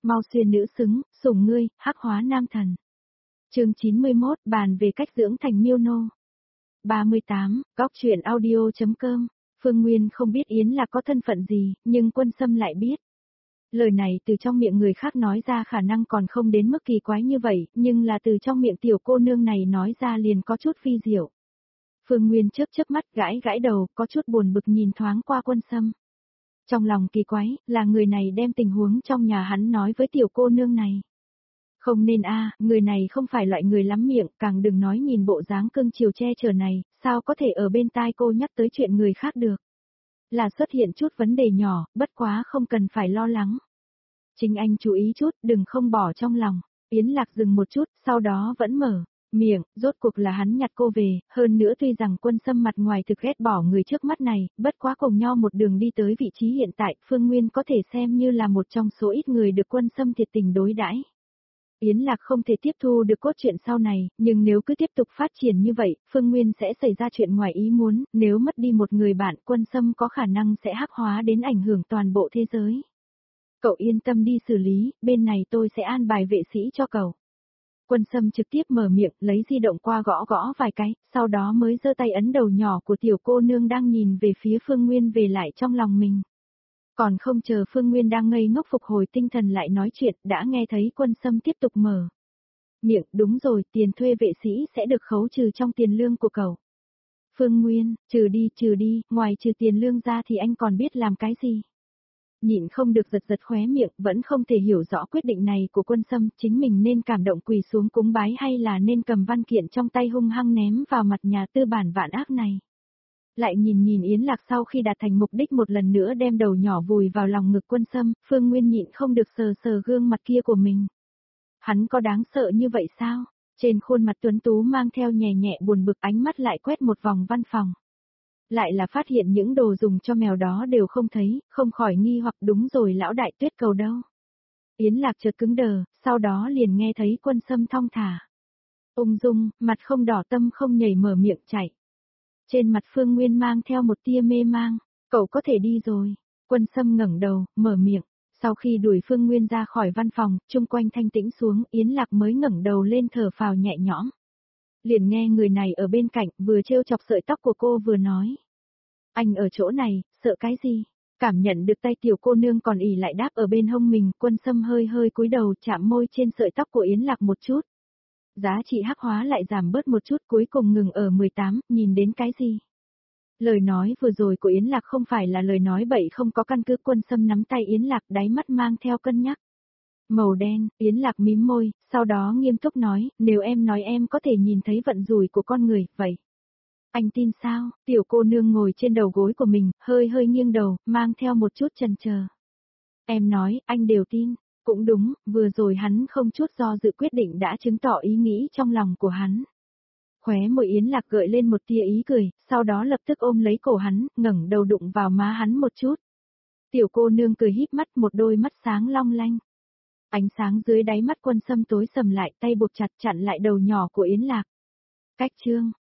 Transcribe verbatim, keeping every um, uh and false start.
Mau xuyên nữ xứng, sủng ngươi, hắc hóa nam thần. Chương chín mươi mốt, bàn về cách dưỡng thành miêu nô. ba mươi tám, góc truyện audio.com. Phương Nguyên không biết Yến Lạc có thân phận gì, nhưng Quân Sâm lại biết. Lời này từ trong miệng người khác nói ra khả năng còn không đến mức kỳ quái như vậy, nhưng là từ trong miệng tiểu cô nương này nói ra liền có chút phi diệu. Phương Nguyên chớp chớp mắt gãi gãi đầu, có chút buồn bực nhìn thoáng qua Quân Sâm. Trong lòng kỳ quái, là người này đem tình huống trong nhà hắn nói với tiểu cô nương này. Không nên a, người này không phải loại người lắm miệng, càng đừng nói nhìn bộ dáng cưng chiều che chở này, sao có thể ở bên tai cô nhắc tới chuyện người khác được. Là xuất hiện chút vấn đề nhỏ, bất quá không cần phải lo lắng. Chính anh chú ý chút, đừng không bỏ trong lòng. Yến Lạc dừng một chút, sau đó vẫn mở miệng, rốt cuộc là hắn nhặt cô về, hơn nữa tuy rằng Quân Sâm mặt ngoài thực ghét bỏ người trước mắt này, bất quá cùng nhau một đường đi tới vị trí hiện tại, Phương Nguyên có thể xem như là một trong số ít người được Quân Sâm thiệt tình đối đãi. Yến Lạc không thể tiếp thu được cốt truyện sau này, nhưng nếu cứ tiếp tục phát triển như vậy, Phương Nguyên sẽ xảy ra chuyện ngoài ý muốn, nếu mất đi một người bạn, Quân Sâm có khả năng sẽ hắc hóa đến ảnh hưởng toàn bộ thế giới. Cậu yên tâm đi xử lý, bên này tôi sẽ an bài vệ sĩ cho cậu. Quân Sâm trực tiếp mở miệng, lấy di động qua gõ gõ vài cái, sau đó mới giơ tay ấn đầu nhỏ của tiểu cô nương đang nhìn về phía Phương Nguyên về lại trong lòng mình. Còn không chờ Phương Nguyên đang ngây ngốc phục hồi tinh thần lại nói chuyện, đã nghe thấy Quân Sâm tiếp tục mở miệng, đúng rồi, tiền thuê vệ sĩ sẽ được khấu trừ trong tiền lương của cậu. Phương Nguyên, trừ đi, trừ đi, ngoài trừ tiền lương ra thì anh còn biết làm cái gì? Nhịn không được giật giật khóe miệng, vẫn không thể hiểu rõ quyết định này của Quân Sâm, chính mình nên cảm động quỳ xuống cúng bái hay là nên cầm văn kiện trong tay hung hăng ném vào mặt nhà tư bản vạn ác này. Lại nhìn nhìn Yến Lạc sau khi đạt thành mục đích một lần nữa đem đầu nhỏ vùi vào lòng ngực Quân Sâm, Phương Nguyên nhịn không được sờ sờ gương mặt kia của mình. Hắn có đáng sợ như vậy sao? Trên khuôn mặt tuấn tú mang theo nhẹ nhẹ buồn bực, ánh mắt lại quét một vòng văn phòng. Lại là phát hiện những đồ dùng cho mèo đó đều không thấy, không khỏi nghi hoặc đúng rồi lão đại Tuyết Cầu đâu. Yến Lạc chợt cứng đờ, sau đó liền nghe thấy Quân Sâm thong thả. Ung dung, mặt không đỏ tâm không nhảy mở miệng chạy. Trên mặt Phương Nguyên mang theo một tia mê mang, cậu có thể đi rồi. Quân Sâm ngẩng đầu, mở miệng. Sau khi đuổi Phương Nguyên ra khỏi văn phòng, chung quanh thanh tĩnh xuống, Yến Lạc mới ngẩng đầu lên thở phào nhẹ nhõm. Liền nghe người này ở bên cạnh, vừa trêu chọc sợi tóc của cô vừa nói. Anh ở chỗ này, sợ cái gì? Cảm nhận được tay tiểu cô nương còn ỉ lại đáp ở bên hông mình, Quân Sâm hơi hơi cúi đầu chạm môi trên sợi tóc của Yến Lạc một chút. Giá trị hắc hóa lại giảm bớt một chút, cuối cùng ngừng ở mười tám, nhìn đến cái gì? Lời nói vừa rồi của Yến Lạc không phải là lời nói bậy không có căn cứ. Quân Sâm nắm tay Yến Lạc, đáy mắt mang theo cân nhắc. Màu đen, Yến Lạc mím môi, sau đó nghiêm túc nói, nếu em nói em có thể nhìn thấy vận rủi của con người, vậy. Anh tin sao? Tiểu cô nương ngồi trên đầu gối của mình, hơi hơi nghiêng đầu, mang theo một chút chần chờ. Em nói, anh đều tin. Cũng đúng, vừa rồi hắn không chút do dự quyết định đã chứng tỏ ý nghĩ trong lòng của hắn. Khóe môi Yến Lạc gợi lên một tia ý cười, sau đó lập tức ôm lấy cổ hắn, ngẩng đầu đụng vào má hắn một chút. Tiểu cô nương cười híp mắt, một đôi mắt sáng long lanh. Ánh sáng dưới đáy mắt Quân Sâm tối sầm lại, tay buộc chặt chặn lại đầu nhỏ của Yến Lạc. Cách chương,